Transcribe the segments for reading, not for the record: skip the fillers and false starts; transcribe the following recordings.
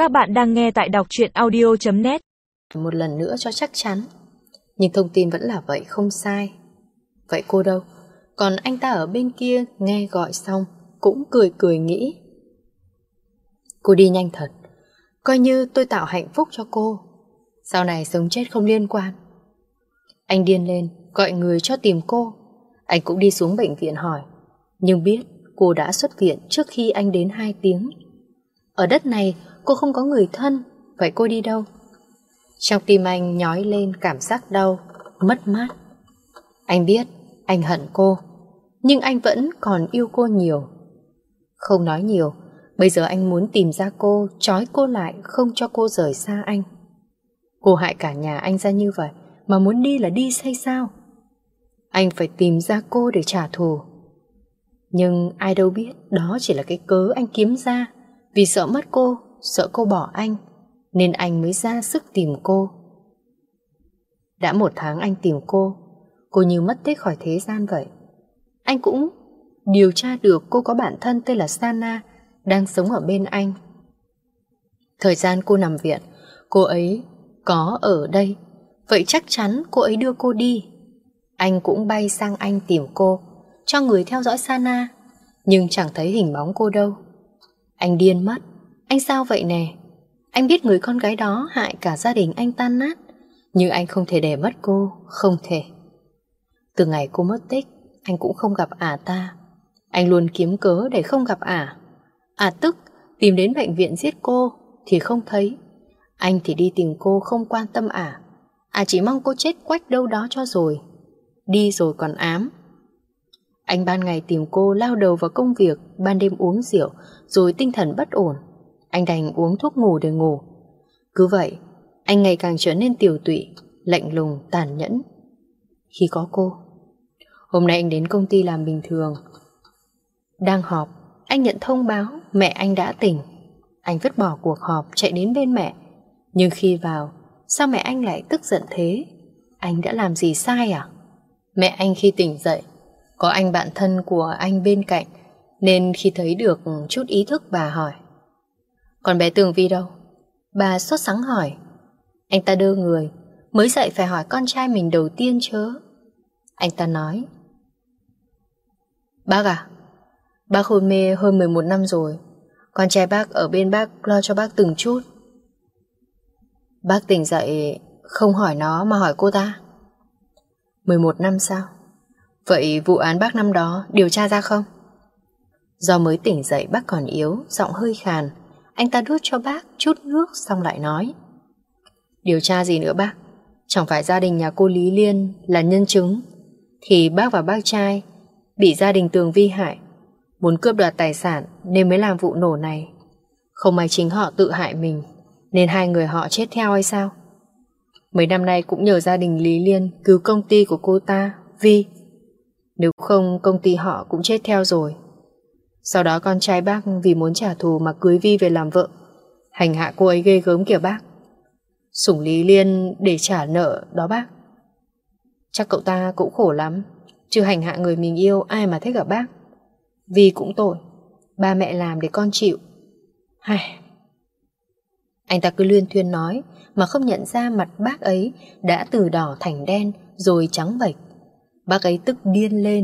Các bạn đang nghe tại đọc truyện audio.net. Một lần nữa cho chắc chắn. Nhưng thông tin vẫn là vậy, không sai. Vậy cô đâu? Còn anh ta ở bên kia nghe gọi xong cũng cười cười nghĩ, cô đi nhanh thật, coi như tôi tạo hạnh phúc cho cô, sau này sống chết không liên quan. Anh điên lên gọi người cho tìm cô. Anh cũng đi xuống bệnh viện hỏi, nhưng biết cô đã xuất viện trước khi anh đến 2 tiếng. Ở đất này cô không có người thân, vậy cô đi đâu? Trong tim anh nhói lên cảm giác đau, mất mát. Anh biết anh hận cô, nhưng anh vẫn còn yêu cô nhiều. Không nói nhiều, bây giờ anh muốn tìm ra cô, trói cô lại, không cho cô rời xa anh. Cô hại cả nhà anh ra như vậy, mà muốn đi là đi hay sao? Anh phải tìm ra cô để trả thù. Nhưng ai đâu biết đó chỉ là cái cớ anh kiếm ra, vì sợ mất cô, sợ cô bỏ anh, nên anh mới ra sức tìm cô. Đã 1 tháng anh tìm cô như mất tích khỏi thế gian vậy. Anh cũng điều tra được cô có bạn thân tên là Sana, đang sống ở bên anh. Thời gian cô nằm viện, cô ấy có ở đây, vậy chắc chắn cô ấy đưa cô đi. Anh cũng bay sang Anh tìm cô, cho người theo dõi Sana, nhưng chẳng thấy hình bóng cô đâu. Anh điên mất. Anh sao vậy nè? Anh biết người con gái đó hại cả gia đình anh tan nát, nhưng anh không thể để mất cô, không thể. Từ ngày cô mất tích, anh cũng không gặp ả ta. Anh luôn kiếm cớ để không gặp ả. Ả tức tìm đến bệnh viện giết cô thì không thấy. Anh thì đi tìm cô không quan tâm ả. Ả chỉ mong cô chết quách đâu đó cho rồi. Đi rồi còn ám. Anh ban ngày tìm cô lao đầu vào công việc, ban đêm uống rượu, rồi tinh thần bất ổn. Anh đành uống thuốc ngủ để ngủ. Cứ vậy, anh ngày càng trở nên tiều tụy, lạnh lùng, tàn nhẫn. Khi có cô, hôm nay anh đến công ty làm bình thường. Đang họp, anh nhận thông báo mẹ anh đã tỉnh. Anh vứt bỏ cuộc họp chạy đến bên mẹ. Nhưng khi vào, sao mẹ anh lại tức giận thế? Anh đã làm gì sai à? Mẹ anh khi tỉnh dậy, có anh bạn thân của anh bên cạnh, nên khi thấy được chút ý thức bà hỏi, còn bé Tường Vi đâu? Bà sốt sắng hỏi. Anh ta đơ người, mới dậy phải hỏi con trai mình đầu tiên chớ. Anh ta nói, bác à, bác hôn mê hơn 11 năm rồi. Con trai bác ở bên bác lo cho bác từng chút. Bác tỉnh dậy không hỏi nó mà hỏi cô ta. 11 năm sao? Vậy vụ án bác năm đó điều tra ra không? Do mới tỉnh dậy bác còn yếu, giọng hơi khàn. Anh ta đút cho bác chút nước xong lại nói, điều tra gì nữa bác? Chẳng phải gia đình nhà cô Lý Liên là nhân chứng thì bác và bác trai bị gia đình Tường Vi hại, muốn cướp đoạt tài sản nên mới làm vụ nổ này. Không may chính họ tự hại mình, nên 2 người họ chết theo hay sao? Mấy năm nay cũng nhờ gia đình Lý Liên cứu công ty của cô ta, Vi. Nếu không công ty họ cũng chết theo rồi. Sau đó con trai bác vì muốn trả thù mà cưới Vi về làm vợ, hành hạ cô ấy ghê gớm kìa bác. Sủng Lý Liên để trả nợ đó bác. Chắc cậu ta cũng khổ lắm, chứ hành hạ người mình yêu ai mà thích gặp bác. Vi cũng tội, ba mẹ làm để con chịu. Anh ta cứ luyên thuyên nói mà không nhận ra mặt bác ấy đã từ đỏ thành đen rồi trắng bệch. Bác ấy tức điên lên.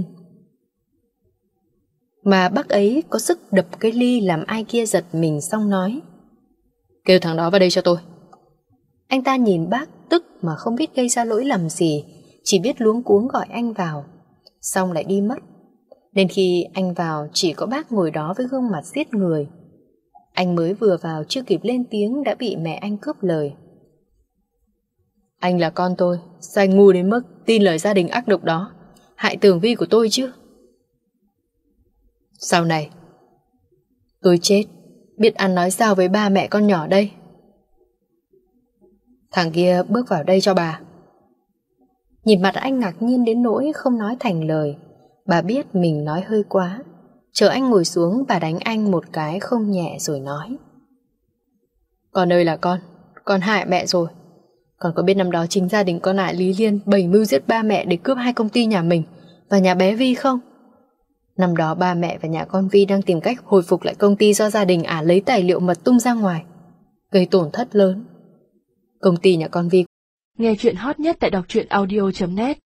Mà bác ấy có sức đập cái ly làm ai kia giật mình, xong nói, kêu thằng đó vào đây cho tôi. Anh ta nhìn bác tức mà không biết gây ra lỗi lầm gì, chỉ biết luống cuống gọi anh vào, xong lại đi mất. Nên khi anh vào chỉ có bác ngồi đó với gương mặt giết người. Anh mới vừa vào chưa kịp lên tiếng đã bị mẹ anh cướp lời. Anh là con tôi, sao anh ngu đến mức tin lời gia đình ác độc đó, hại Tường Vi của tôi chứ? Sau này tôi chết, biết ăn nói sao với ba mẹ con nhỏ đây? Thằng kia bước vào đây cho bà. Nhìn mặt anh ngạc nhiên đến nỗi không nói thành lời. Bà biết mình nói hơi quá. Chờ anh ngồi xuống, bà đánh anh một cái không nhẹ rồi nói, con ơi là con hại mẹ rồi. Con có biết năm đó chính gia đình con hại Lý Liên bày mưu giết ba mẹ để cướp 2 công ty nhà mình và nhà bé Vi không? Năm đó ba mẹ và nhà con Vi đang tìm cách hồi phục lại công ty do gia đình ả lấy tài liệu mật tung ra ngoài. gây tổn thất lớn. Công ty nhà con Vi. Nghe chuyện hot nhất tại đọc truyện audio.net